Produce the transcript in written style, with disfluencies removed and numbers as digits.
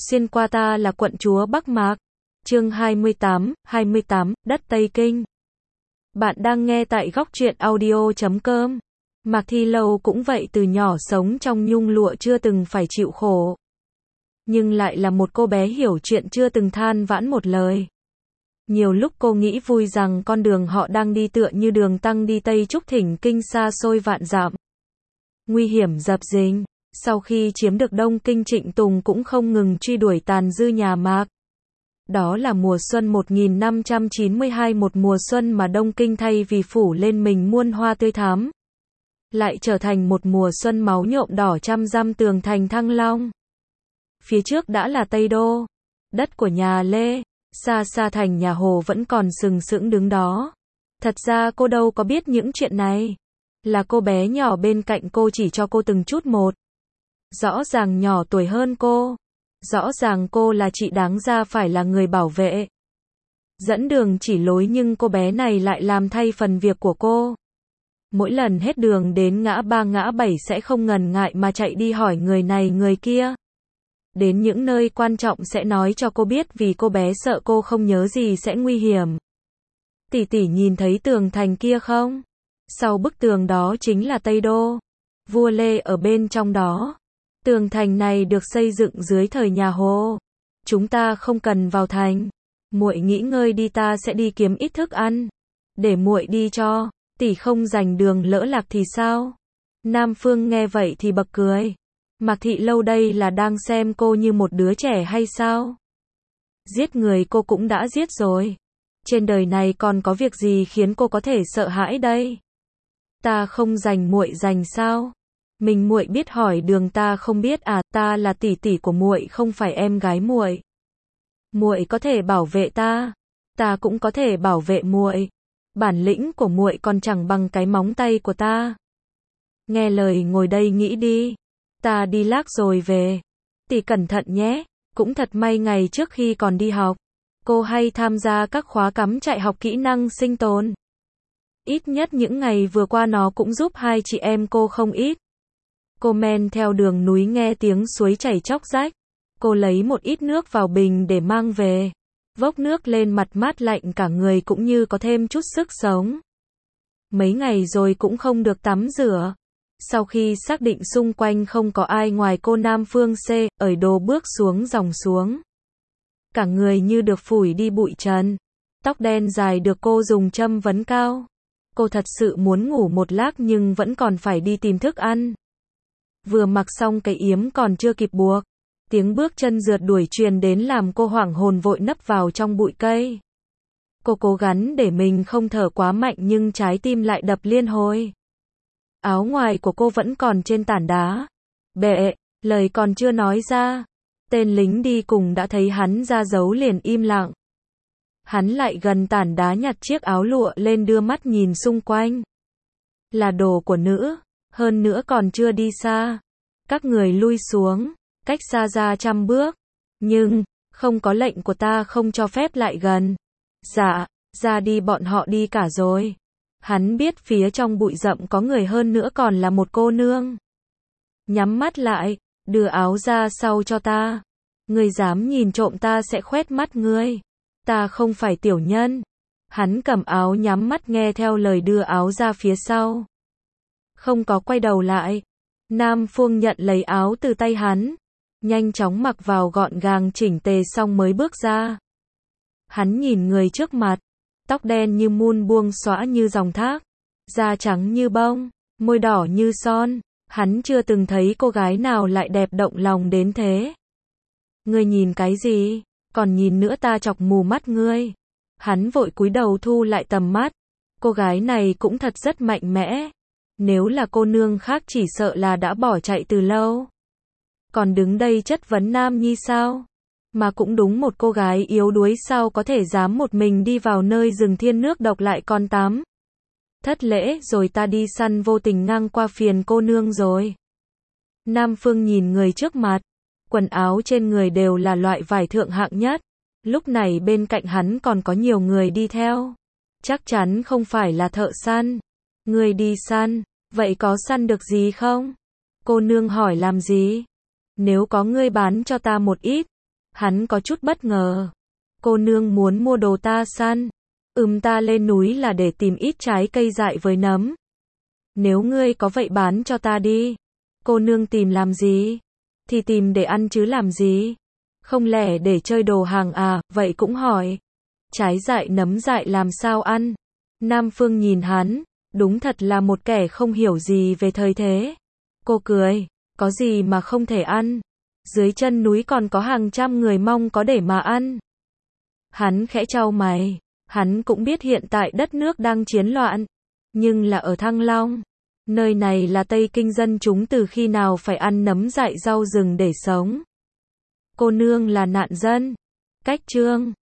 Xuyên qua ta là quận chúa Bắc Mạc. Chương 28, đất Tây Kinh. Bạn đang nghe tại góc truyện audio.com. Mạc Thi Lâu cũng vậy, từ nhỏ sống trong nhung lụa chưa từng phải chịu khổ. Nhưng lại là một cô bé hiểu chuyện, chưa từng than vãn một lời. Nhiều lúc cô nghĩ vui rằng con đường họ đang đi tựa như đường tăng đi Tây Trúc Thỉnh Kinh, xa xôi vạn dặm, nguy hiểm dập dình. Sau khi chiếm được Đông Kinh, Trịnh Tùng cũng không ngừng truy đuổi tàn dư nhà Mạc. Đó là mùa xuân 1592, một mùa xuân mà Đông Kinh thay vì phủ lên mình muôn hoa tươi thắm, lại trở thành một mùa xuân máu nhuộm đỏ trăm dặm tường thành Thăng Long. Phía trước đã là Tây Đô, đất của nhà Lê, xa xa thành nhà Hồ vẫn còn sừng sững đứng đó. Thật ra cô đâu có biết những chuyện này. Là cô bé nhỏ bên cạnh cô chỉ cho cô từng chút một. Rõ ràng nhỏ tuổi hơn cô. Rõ ràng cô là chị đáng ra phải là người bảo vệ, dẫn đường chỉ lối, nhưng cô bé này lại làm thay phần việc của cô. Mỗi lần hết đường đến ngã ba ngã bảy sẽ không ngần ngại mà chạy đi hỏi người này người kia. Đến những nơi quan trọng sẽ nói cho cô biết, vì cô bé sợ cô không nhớ gì sẽ nguy hiểm. Tỷ tỷ nhìn thấy tường thành kia không? Sau bức tường đó chính là Tây Đô. Vua Lê ở bên trong đó. Tường thành này được xây dựng dưới thời nhà Hồ. Chúng ta không cần vào thành. Muội nghỉ ngơi đi, ta sẽ đi kiếm ít thức ăn. Để muội đi cho. Tỷ không rành đường lỡ lạc thì sao? Nam Phương nghe vậy thì bật cười. Mạc Thị Lâu đây là đang xem cô như một đứa trẻ hay sao? Giết người cô cũng đã giết rồi. Trên đời này còn có việc gì khiến cô có thể sợ hãi đây? Ta không rành, muội rành sao? Mình muội biết hỏi đường, ta không biết à? Ta là tỷ tỷ của muội, không phải em gái muội. Muội có thể bảo vệ ta cũng có thể bảo vệ muội. Bản lĩnh của muội còn chẳng bằng cái móng tay của ta. Nghe lời, ngồi đây nghĩ đi. Ta đi lác rồi về. Tỷ cẩn thận nhé. Cũng thật may ngày trước khi còn đi học, cô hay tham gia các khóa cắm trại học kỹ năng sinh tồn. Ít nhất những ngày vừa qua nó cũng giúp hai chị em cô không ít. Cô men theo đường núi nghe tiếng suối chảy chóc rách. Cô lấy một ít nước vào bình để mang về. Vốc nước lên mặt mát lạnh cả người, cũng như có thêm chút sức sống. Mấy ngày rồi cũng không được tắm rửa. Sau khi xác định xung quanh không có ai ngoài cô, Nam Phương ở đồ bước xuống dòng xuống. Cả người như được phủi đi bụi trần. Tóc đen dài được cô dùng châm vấn cao. Cô thật sự muốn ngủ một lát nhưng vẫn còn phải đi tìm thức ăn. Vừa mặc xong cái yếm còn chưa kịp buộc, tiếng bước chân rượt đuổi truyền đến làm cô hoảng hồn, vội nấp vào trong bụi cây. Cô cố gắng để mình không thở quá mạnh nhưng trái tim lại đập liên hồi. Áo ngoài của cô vẫn còn trên tảng đá. Bệ, lời còn chưa nói ra, tên lính đi cùng đã thấy hắn ra dấu, liền im lặng. Hắn lại gần tảng đá, nhặt chiếc áo lụa lên, đưa mắt nhìn xung quanh. Là đồ của nữ, hơn nữa còn chưa đi xa. Các người lui xuống, cách xa ra 100 bước. Nhưng, không có lệnh của ta không cho phép lại gần. Dạ, ra đi, bọn họ đi cả rồi. Hắn biết phía trong bụi rậm có người, hơn nữa còn là một cô nương. Nhắm mắt lại, đưa áo ra sau cho ta. Ngươi dám nhìn trộm ta sẽ khoét mắt ngươi. Ta không phải tiểu nhân. Hắn cầm áo, nhắm mắt nghe theo lời, đưa áo ra phía sau. Không có quay đầu lại. Nam Phương nhận lấy áo từ tay hắn, nhanh chóng mặc vào gọn gàng chỉnh tề xong mới bước ra. Hắn nhìn người trước mặt, tóc đen như mun buông xõa như dòng thác, da trắng như bông, môi đỏ như son. Hắn chưa từng thấy cô gái nào lại đẹp động lòng đến thế. Ngươi nhìn cái gì? Còn nhìn nữa, ta chọc mù mắt ngươi. Hắn vội cúi đầu thu lại tầm mắt. Cô gái này cũng thật rất mạnh mẽ. Nếu là cô nương khác chỉ sợ là đã bỏ chạy từ lâu. Còn đứng đây chất vấn Nam Nhi sao? Mà cũng đúng, một cô gái yếu đuối sao có thể dám một mình đi vào nơi rừng thiên nước độc, lại còn tắm. Thất lễ rồi, ta đi săn vô tình ngang qua, phiền cô nương rồi. Nam Phương nhìn người trước mặt. Quần áo trên người đều là loại vải thượng hạng nhất. Lúc này bên cạnh hắn còn có nhiều người đi theo. Chắc chắn không phải là thợ săn. Người đi săn, vậy có săn được gì không? Cô nương hỏi làm gì? Nếu có, ngươi bán cho ta một ít. Hắn có chút bất ngờ. Cô nương muốn mua đồ ta săn. Ta lên núi là để tìm ít trái cây dại với nấm. Nếu ngươi có vậy bán cho ta đi. Cô nương tìm làm gì? Thì tìm để ăn chứ làm gì? Không lẽ để chơi đồ hàng à, vậy cũng hỏi. Trái dại nấm dại làm sao ăn? Nam Phương nhìn hắn, đúng thật là một kẻ không hiểu gì về thời thế. Cô cười, có gì mà không thể ăn? Dưới chân núi còn có hàng trăm người Mông có để mà ăn. Hắn khẽ chau mày, hắn cũng biết hiện tại đất nước đang chiến loạn, nhưng là ở Thăng Long. Nơi này là Tây Kinh, dân chúng từ khi nào phải ăn nấm dại rau rừng để sống. Cô nương là nạn dân. Cách chương